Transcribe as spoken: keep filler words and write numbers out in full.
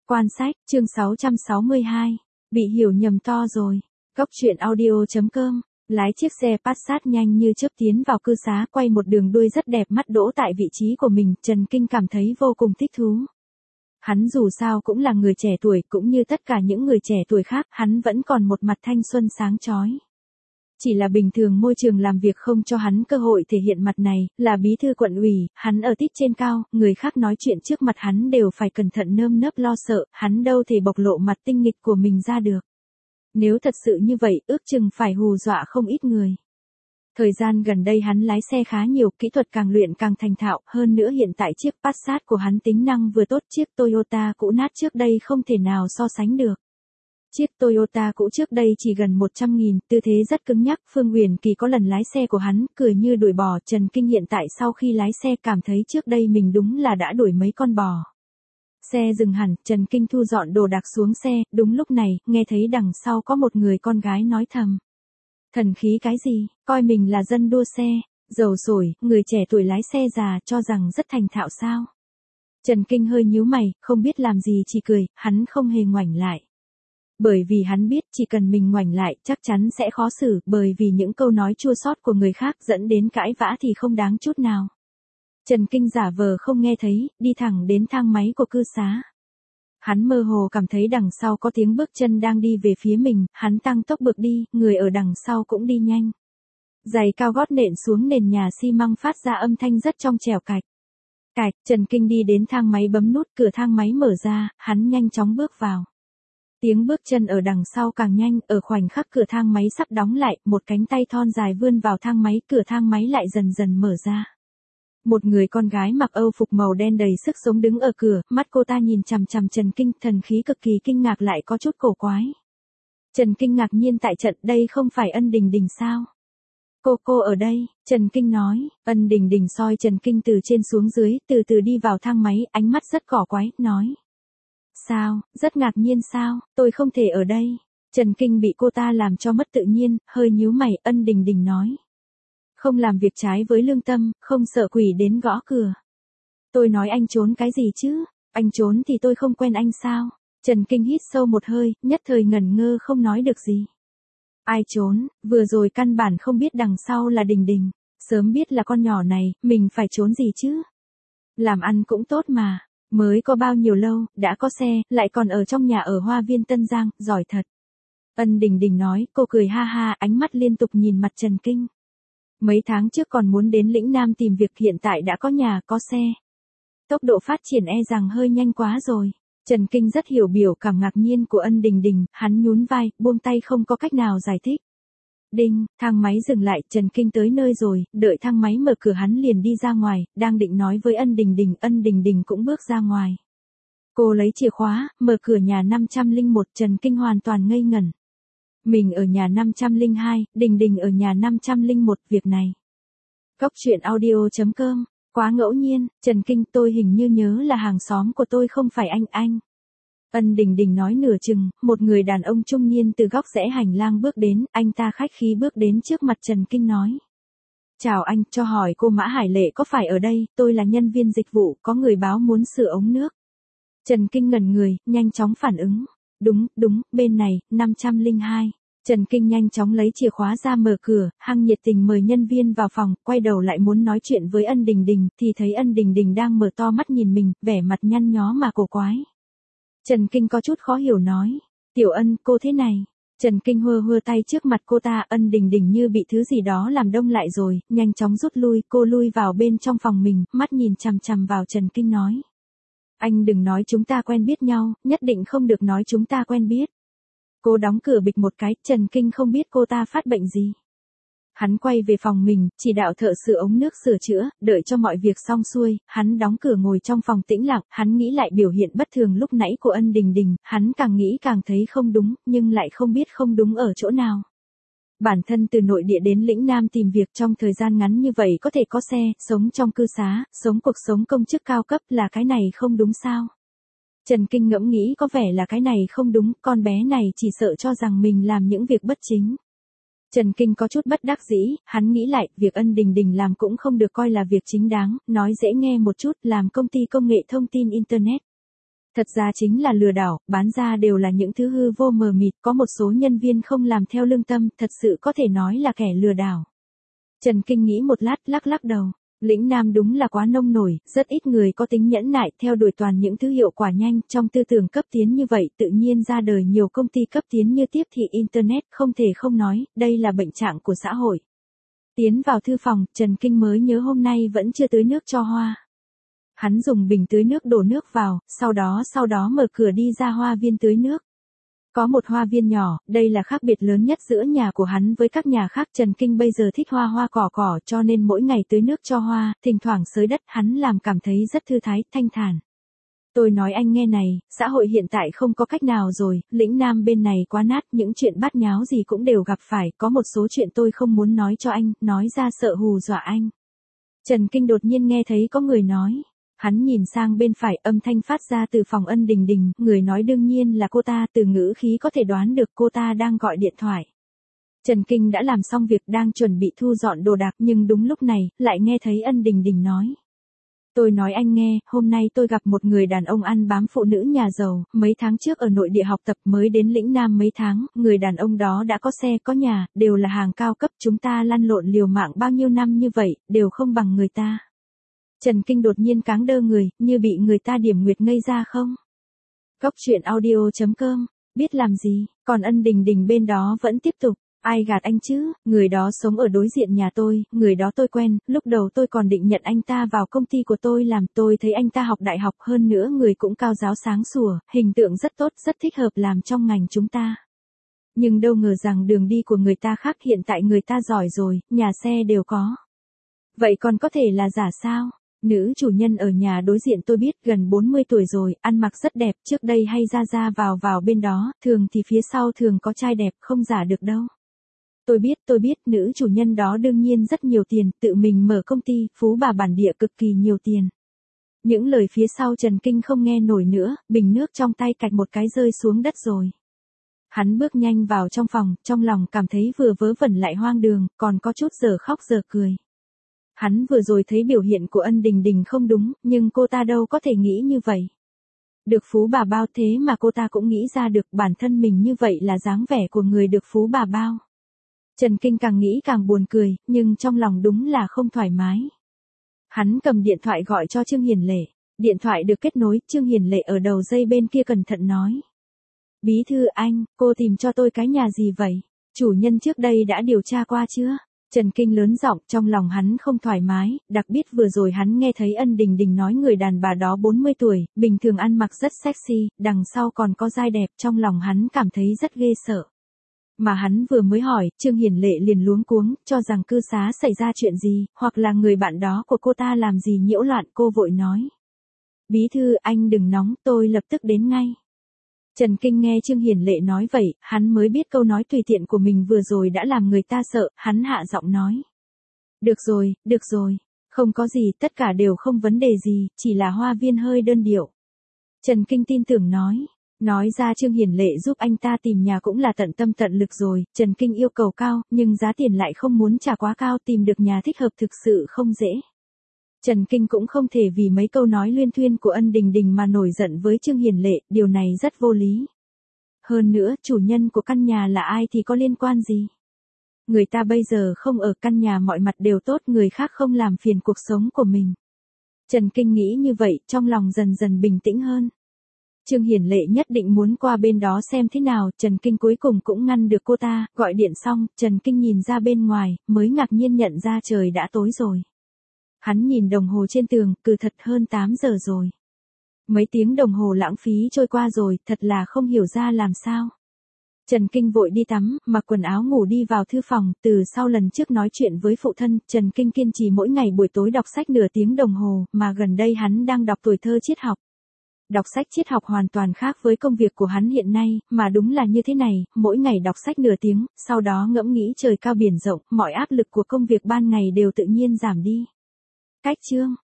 Quan sách, chương sáu trăm sáu mươi hai. Bị hiểu nhầm to rồi. Góc truyện audio chấm com. Lái chiếc xe Passat nhanh như chớp tiến vào cư xá, quay một đường đuôi rất đẹp mắt đỗ tại vị trí của mình, Trần Kinh cảm thấy vô cùng thích thú. Hắn dù sao cũng là người trẻ tuổi, cũng như tất cả những người trẻ tuổi khác, hắn vẫn còn một mặt thanh xuân sáng chói. Chỉ là bình thường môi trường làm việc không cho hắn cơ hội thể hiện mặt này, là bí thư quận ủy, hắn ở tít trên cao, người khác nói chuyện trước mặt hắn đều phải cẩn thận nơm nớp lo sợ, hắn đâu thể bộc lộ mặt tinh nghịch của mình ra được. Nếu thật sự như vậy, ước chừng phải hù dọa không ít người. Thời gian gần đây hắn lái xe khá nhiều, kỹ thuật càng luyện càng thành thạo, hơn nữa hiện tại chiếc Passat của hắn tính năng vừa tốt, chiếc Toyota cũ nát trước đây không thể nào so sánh được. Chiếc Toyota cũ trước đây chỉ gần một trăm nghìn, tư thế rất cứng nhắc, Phương Huyền Kỳ có lần lái xe của hắn, cười như đuổi bò, Trần Kinh hiện tại sau khi lái xe cảm thấy trước đây mình đúng là đã đuổi mấy con bò. Xe dừng hẳn, Trần Kinh thu dọn đồ đạc xuống xe, đúng lúc này, nghe thấy đằng sau có một người con gái nói thầm. Thần khí cái gì, coi mình là dân đua xe, dầu sổi, người trẻ tuổi lái xe già cho rằng rất thành thạo sao. Trần Kinh hơi nhíu mày, không biết làm gì chỉ cười, hắn không hề ngoảnh lại. Bởi vì hắn biết chỉ cần mình ngoảnh lại chắc chắn sẽ khó xử, bởi vì những câu nói chua xót của người khác dẫn đến cãi vã thì không đáng chút nào. Trần Kinh giả vờ không nghe thấy, đi thẳng đến thang máy của cư xá. Hắn mơ hồ cảm thấy đằng sau có tiếng bước chân đang đi về phía mình, hắn tăng tốc bước đi, người ở đằng sau cũng đi nhanh. Giày cao gót nện xuống nền nhà xi măng phát ra âm thanh rất trong trẻo cạch. Cạch, Trần Kinh đi đến thang máy bấm nút, cửa thang máy mở ra, hắn nhanh chóng bước vào. Tiếng bước chân ở đằng sau càng nhanh, ở khoảnh khắc cửa thang máy sắp đóng lại, một cánh tay thon dài vươn vào thang máy, cửa thang máy lại dần dần mở ra. Một người con gái mặc âu phục màu đen đầy sức sống đứng ở cửa, mắt cô ta nhìn chằm chằm Trần Kinh, thần khí cực kỳ kinh ngạc lại có chút cổ quái. Trần Kinh ngạc nhiên tại trận, đây không phải Ân Đình Đình sao? Cô cô ở đây, Trần Kinh nói, Ân Đình Đình soi Trần Kinh từ trên xuống dưới, từ từ đi vào thang máy, ánh mắt rất cổ quái, nói. Sao, rất ngạc nhiên sao, tôi không thể ở đây. Trần Kinh bị cô ta làm cho mất tự nhiên, hơi nhíu mày, Ân Đình Đình nói. Không làm việc trái với lương tâm, không sợ quỷ đến gõ cửa. Tôi nói anh trốn cái gì chứ, anh trốn thì tôi không quen anh sao. Trần Kinh hít sâu một hơi, nhất thời ngẩn ngơ không nói được gì. Ai trốn, vừa rồi căn bản không biết đằng sau là Đình Đình, sớm biết là con nhỏ này, mình phải trốn gì chứ. Làm ăn cũng tốt mà. Mới có bao nhiêu lâu, đã có xe, lại còn ở trong nhà ở Hoa Viên Tân Giang, giỏi thật. Ân Đình Đình nói, cô cười ha ha, ánh mắt liên tục nhìn mặt Trần Kinh. Mấy tháng trước còn muốn đến lĩnh Nam tìm việc, hiện tại đã có nhà, có xe. Tốc độ phát triển e rằng hơi nhanh quá rồi. Trần Kinh rất hiểu biểu cảm ngạc nhiên của Ân Đình Đình, hắn nhún vai, buông tay không có cách nào giải thích. Đinh, thang máy dừng lại, Trần Kinh tới nơi rồi, đợi thang máy mở cửa hắn liền đi ra ngoài, đang định nói với Ân Đình Đình, Ân Đình Đình cũng bước ra ngoài. Cô lấy chìa khóa, mở cửa nhà năm trăm lẻ một, Trần Kinh hoàn toàn ngây ngẩn. Mình ở nhà năm trăm lẻ hai, Đình Đình ở nhà năm trăm lẻ một, việc này. Góc truyện audio chấm com, quá ngẫu nhiên, Trần Kinh tôi hình như nhớ là hàng xóm của tôi không phải anh anh. Ân Đình Đình nói nửa chừng, một người đàn ông trung niên từ góc rẽ hành lang bước đến, anh ta khách khí bước đến trước mặt Trần Kinh nói. Chào anh, cho hỏi cô Mã Hải Lệ có phải ở đây, tôi là nhân viên dịch vụ, có người báo muốn sửa ống nước. Trần Kinh ngẩn người, nhanh chóng phản ứng. Đúng, đúng, bên này, năm trăm lẻ hai. Trần Kinh nhanh chóng lấy chìa khóa ra mở cửa, hăng nhiệt tình mời nhân viên vào phòng, quay đầu lại muốn nói chuyện với Ân Đình Đình, thì thấy Ân Đình Đình đang mở to mắt nhìn mình, vẻ mặt nhăn nhó mà cổ quái. Trần Kinh có chút khó hiểu nói, Tiểu Ân, cô thế này. Trần Kinh hơ hơ tay trước mặt cô ta, Ân Đình Đình như bị thứ gì đó làm đông lại rồi, nhanh chóng rút lui, cô lui vào bên trong phòng mình, mắt nhìn chằm chằm vào Trần Kinh nói. Anh đừng nói chúng ta quen biết nhau, nhất định không được nói chúng ta quen biết. Cô đóng cửa bịch một cái, Trần Kinh không biết cô ta phát bệnh gì. Hắn quay về phòng mình, chỉ đạo thợ sửa ống nước sửa chữa, đợi cho mọi việc xong xuôi, hắn đóng cửa ngồi trong phòng tĩnh lặng, hắn nghĩ lại biểu hiện bất thường lúc nãy của Ân Đình Đình, hắn càng nghĩ càng thấy không đúng, nhưng lại không biết không đúng ở chỗ nào. Bản thân từ nội địa đến lĩnh Nam tìm việc trong thời gian ngắn như vậy có thể có xe, sống trong cư xá, sống cuộc sống công chức cao cấp là cái này không đúng sao? Trần Kinh ngẫm nghĩ có vẻ là cái này không đúng, con bé này chỉ sợ cho rằng mình làm những việc bất chính. Trần Kinh có chút bất đắc dĩ, hắn nghĩ lại, việc Ân Đình Đình làm cũng không được coi là việc chính đáng, nói dễ nghe một chút, làm công ty công nghệ thông tin Internet. Thật ra chính là lừa đảo, bán ra đều là những thứ hư vô mờ mịt, có một số nhân viên không làm theo lương tâm, thật sự có thể nói là kẻ lừa đảo. Trần Kinh nghĩ một lát, lắc lắc đầu. Lĩnh Nam đúng là quá nông nổi, rất ít người có tính nhẫn nại theo đuổi toàn những thứ hiệu quả nhanh, trong tư tưởng cấp tiến như vậy tự nhiên ra đời nhiều công ty cấp tiến như tiếp thị Internet, không thể không nói, đây là bệnh trạng của xã hội. Tiến vào thư phòng, Trần Kinh mới nhớ hôm nay vẫn chưa tưới nước cho hoa. Hắn dùng bình tưới nước đổ nước vào, sau đó sau đó mở cửa đi ra hoa viên tưới nước. Có một hoa viên nhỏ, đây là khác biệt lớn nhất giữa nhà của hắn với các nhà khác. Trần Kinh bây giờ thích hoa hoa cỏ cỏ cho nên mỗi ngày tưới nước cho hoa, thỉnh thoảng xới đất hắn làm cảm thấy rất thư thái, thanh thản. Tôi nói anh nghe này, xã hội hiện tại không có cách nào rồi, Lĩnh Nam bên này quá nát, những chuyện bát nháo gì cũng đều gặp phải, có một số chuyện tôi không muốn nói cho anh, nói ra sợ hù dọa anh. Trần Kinh đột nhiên nghe thấy có người nói. Hắn nhìn sang bên phải, âm thanh phát ra từ phòng Ân Đình Đình, người nói đương nhiên là cô ta, từ ngữ khí có thể đoán được cô ta đang gọi điện thoại. Trần Kinh đã làm xong việc đang chuẩn bị thu dọn đồ đạc nhưng đúng lúc này, lại nghe thấy Ân Đình Đình nói. Tôi nói anh nghe, hôm nay tôi gặp một người đàn ông ăn bám phụ nữ nhà giàu, mấy tháng trước ở nội địa học tập mới đến Lĩnh Nam mấy tháng, người đàn ông đó đã có xe có nhà, đều là hàng cao cấp, chúng ta lăn lộn liều mạng bao nhiêu năm như vậy, đều không bằng người ta. Trần Kinh đột nhiên cáng đơ người, như bị người ta điểm nguyệt ngây ra không? Cốc truyện audio chấm com, biết làm gì, còn Ân Đình Đình bên đó vẫn tiếp tục. Ai gạt anh chứ, người đó sống ở đối diện nhà tôi, người đó tôi quen, lúc đầu tôi còn định nhận anh ta vào công ty của tôi làm, tôi thấy anh ta học đại học hơn nữa người cũng cao giáo sáng sủa, hình tượng rất tốt, rất thích hợp làm trong ngành chúng ta. Nhưng đâu ngờ rằng đường đi của người ta khác, hiện tại người ta giỏi rồi, nhà xe đều có. Vậy còn có thể là giả sao? Nữ chủ nhân ở nhà đối diện tôi biết gần bốn mươi tuổi rồi, ăn mặc rất đẹp, trước đây hay ra ra vào vào bên đó, thường thì phía sau thường có trai đẹp, không giả được đâu. Tôi biết, tôi biết, nữ chủ nhân đó đương nhiên rất nhiều tiền, tự mình mở công ty, phú bà bản địa cực kỳ nhiều tiền. Những lời phía sau Trần Kinh không nghe nổi nữa, bình nước trong tay cạch một cái rơi xuống đất rồi. Hắn bước nhanh vào trong phòng, trong lòng cảm thấy vừa vớ vẩn lại hoang đường, còn có chút giờ khóc giờ cười. Hắn vừa rồi thấy biểu hiện của Ân Đình Đình không đúng, nhưng cô ta đâu có thể nghĩ như vậy. Được phú bà bao thế mà cô ta cũng nghĩ ra được bản thân mình như vậy là dáng vẻ của người được phú bà bao. Trần Kinh càng nghĩ càng buồn cười, nhưng trong lòng đúng là không thoải mái. Hắn cầm điện thoại gọi cho Trương Hiền Lệ. Điện thoại được kết nối, Trương Hiền Lệ ở đầu dây bên kia cẩn thận nói. Bí thư anh, cô tìm cho tôi cái nhà gì vậy? Chủ nhân trước đây đã điều tra qua chưa? Trần Kinh lớn giọng, trong lòng hắn không thoải mái, đặc biệt vừa rồi hắn nghe thấy Ân Đình Đình nói người đàn bà đó bốn mươi tuổi, bình thường ăn mặc rất sexy, đằng sau còn có dai đẹp, trong lòng hắn cảm thấy rất ghê sợ. Mà hắn vừa mới hỏi, Trương Hiền Lệ liền luống cuống, cho rằng cư xá xảy ra chuyện gì, hoặc là người bạn đó của cô ta làm gì nhiễu loạn, cô vội nói. Bí thư, anh đừng nóng, tôi lập tức đến ngay. Trần Kinh nghe Trương Hiền Lệ nói vậy, hắn mới biết câu nói tùy tiện của mình vừa rồi đã làm người ta sợ, hắn hạ giọng nói. Được rồi, được rồi, không có gì, tất cả đều không vấn đề gì, chỉ là hoa viên hơi đơn điệu. Trần Kinh tin tưởng nói. Nói ra Trương Hiền Lệ giúp anh ta tìm nhà cũng là tận tâm tận lực rồi, Trần Kinh yêu cầu cao, nhưng giá tiền lại không muốn trả quá cao, tìm được nhà thích hợp thực sự không dễ. Trần Kinh cũng không thể vì mấy câu nói luyên thuyên của Ân Đình Đình mà nổi giận với Trương Hiền Lệ, điều này rất vô lý. Hơn nữa, chủ nhân của căn nhà là ai thì có liên quan gì? Người ta bây giờ không ở căn nhà mọi mặt đều tốt, người khác không làm phiền cuộc sống của mình. Trần Kinh nghĩ như vậy, trong lòng dần dần bình tĩnh hơn. Trương Hiền Lệ nhất định muốn qua bên đó xem thế nào, Trần Kinh cuối cùng cũng ngăn được cô ta, gọi điện xong, Trần Kinh nhìn ra bên ngoài, mới ngạc nhiên nhận ra trời đã tối rồi. Hắn nhìn đồng hồ trên tường, cứ thật hơn tám giờ rồi. Mấy tiếng đồng hồ lãng phí trôi qua rồi, thật là không hiểu ra làm sao. Trần Kinh vội đi tắm, mặc quần áo ngủ đi vào thư phòng, từ sau lần trước nói chuyện với phụ thân, Trần Kinh kiên trì mỗi ngày buổi tối đọc sách nửa tiếng đồng hồ, mà gần đây hắn đang đọc tuổi thơ triết học. Đọc sách triết học hoàn toàn khác với công việc của hắn hiện nay, mà đúng là như thế này, mỗi ngày đọc sách nửa tiếng, sau đó ngẫm nghĩ trời cao biển rộng, mọi áp lực của công việc ban ngày đều tự nhiên giảm đi. Cách chương